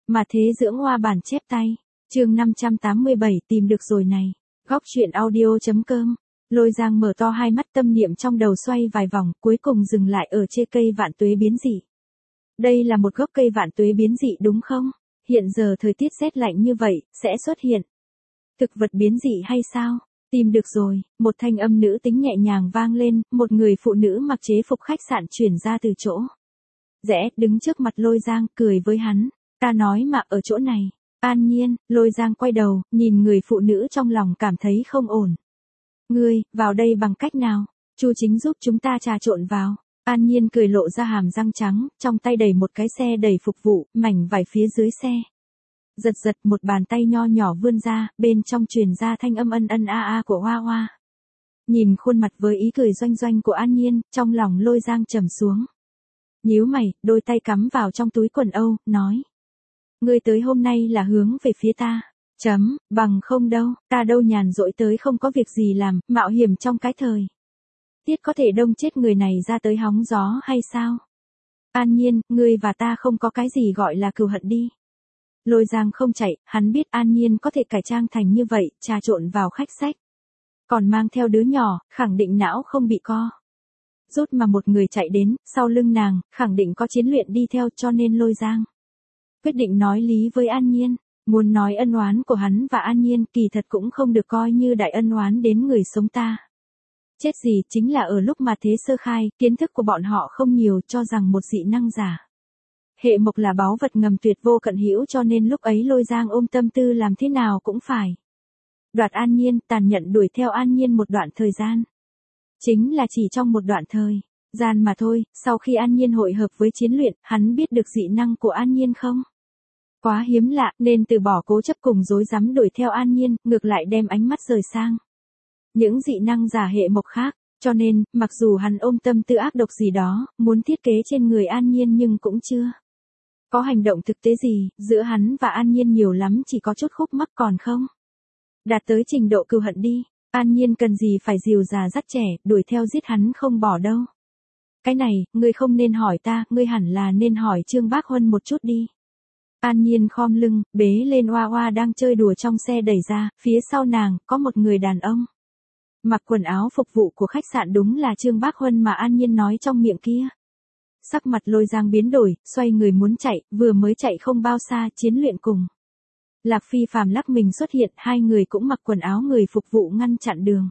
Mà thế dưỡng hoa bản chép tay. Chương 587 tìm được rồi này. Góc truyện audio.com. Lôi Giang mở to hai mắt, tâm niệm trong đầu xoay vài vòng, cuối cùng dừng lại ở trên cây vạn tuế biến dị. Đây là một gốc cây vạn tuế biến dị đúng không? Hiện giờ thời tiết rét lạnh như vậy, sẽ xuất hiện thực vật biến dị hay sao? Tìm được rồi, một thanh âm nữ tính nhẹ nhàng vang lên, một người phụ nữ mặc chế phục khách sạn chuyển ra từ chỗ rẽ, đứng trước mặt Lôi Giang, cười với hắn. Ta nói mà ở chỗ này. An Nhiên. Lôi Giang quay đầu, nhìn người phụ nữ trong lòng cảm thấy không ổn. Ngươi, vào đây bằng cách nào? Chu Chính giúp chúng ta trà trộn vào. An Nhiên cười lộ ra hàm răng trắng, trong tay đẩy một cái xe đầy phục vụ, mảnh vải phía dưới xe. Giật giật, một bàn tay nho nhỏ vươn ra, bên trong truyền ra thanh âm ân ân a a của Hoa Hoa. Nhìn khuôn mặt với ý cười doanh doanh của An Nhiên, trong lòng Lôi Giang trầm xuống. Nhíu mày, đôi tay cắm vào trong túi quần âu, nói. Ngươi tới hôm nay là hướng về phía ta. Bằng không đâu, ta đâu nhàn rỗi tới không có việc gì làm, mạo hiểm trong cái thời tiết có thể đông chết người này ra tới hóng gió hay sao? An Nhiên, ngươi và ta không có cái gì gọi là cừu hận đi. Lôi Giang không chạy, hắn biết An Nhiên có thể cải trang thành như vậy, trà trộn vào khách sách. Còn mang theo đứa nhỏ, khẳng định não không bị co rút mà một người chạy đến, sau lưng nàng, khẳng định có chiến luyện đi theo, cho nên Lôi Giang quyết định nói lý với An Nhiên. Muốn nói ân oán của hắn và An Nhiên, kỳ thật cũng không được coi như đại ân oán đến người sống ta chết gì, chính là ở lúc mà thế sơ khai, kiến thức của bọn họ không nhiều, cho rằng một dị năng giả hệ mộc là báu vật ngầm tuyệt vô cận hữu, cho nên lúc ấy Lôi Giang ôm tâm tư làm thế nào cũng phải đoạt An Nhiên, tàn nhẫn đuổi theo An Nhiên một đoạn thời gian. Chính là chỉ trong một đoạn thời gian mà thôi, sau khi An Nhiên hội hợp với chiến luyện, hắn biết được dị năng của An Nhiên không quá hiếm lạ, nên từ bỏ cố chấp cùng dối rắm đuổi theo An Nhiên, ngược lại đem ánh mắt rời sang những dị năng giả hệ mộc khác. Cho nên, mặc dù hắn ôm tâm tư ác độc gì đó, muốn thiết kế trên người An Nhiên nhưng cũng chưa có hành động thực tế gì, giữa hắn và An Nhiên nhiều lắm chỉ có chút khúc mắc, còn không đạt tới trình độ cừu hận đi. An Nhiên cần gì phải dìu già dắt trẻ, đuổi theo giết hắn không bỏ đâu. Cái này, ngươi không nên hỏi ta, ngươi hẳn là nên hỏi Trương Bác Huân một chút đi. An Nhiên khom lưng, bế lên Hoa Hoa đang chơi đùa trong xe đẩy ra, phía sau nàng, có một người đàn ông mặc quần áo phục vụ của khách sạn, đúng là Trương Bác Huân mà An Nhiên nói trong miệng kia. Sắc mặt Lôi Giang biến đổi, xoay người muốn chạy, vừa mới chạy không bao xa, chiến luyện cùng Lạc Phi Phàm lắc mình xuất hiện, hai người cũng mặc quần áo người phục vụ ngăn chặn đường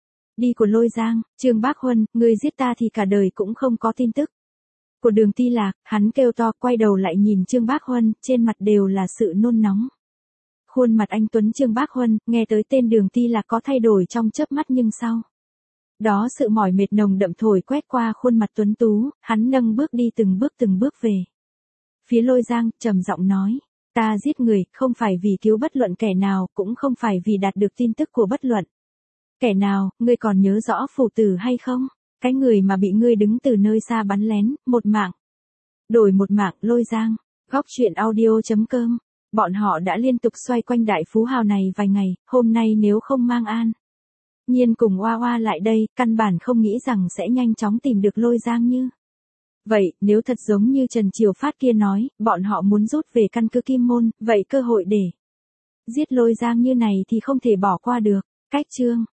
đi của Lôi Giang. Trương Bác Huân, ngươi giết ta thì cả đời cũng không có tin tức của Đường Ti Lạc. Hắn kêu to, quay đầu lại nhìn Trương Bác Huân, trên mặt đều là sự nôn nóng. Khuôn mặt anh tuấn Trương Bác Huân, nghe tới tên Đường Ti Lạc có thay đổi trong chớp mắt, nhưng sau đó sự mỏi mệt nồng đậm thổi quét qua khuôn mặt tuấn tú, hắn nâng bước đi từng bước về phía Lôi Giang, trầm giọng nói. Ta giết người, không phải vì cứu bất luận kẻ nào, cũng không phải vì đạt được tin tức của bất luận kẻ nào, ngươi còn nhớ rõ Phủ Tử hay không? Cái người mà bị ngươi đứng từ nơi xa bắn lén, một mạng đổi một mạng. Lôi Giang. Góc truyện audio.com. Bọn họ đã liên tục xoay quanh đại phú hào này vài ngày, hôm nay nếu không mang An Nhiên cùng Hoa Hoa lại đây, căn bản không nghĩ rằng sẽ nhanh chóng tìm được Lôi Giang như vậy. Nếu thật giống như Trần Triều Phát kia nói, bọn họ muốn rút về căn cứ Kim Môn, vậy cơ hội để giết Lôi Giang như này thì không thể bỏ qua được. Cách chương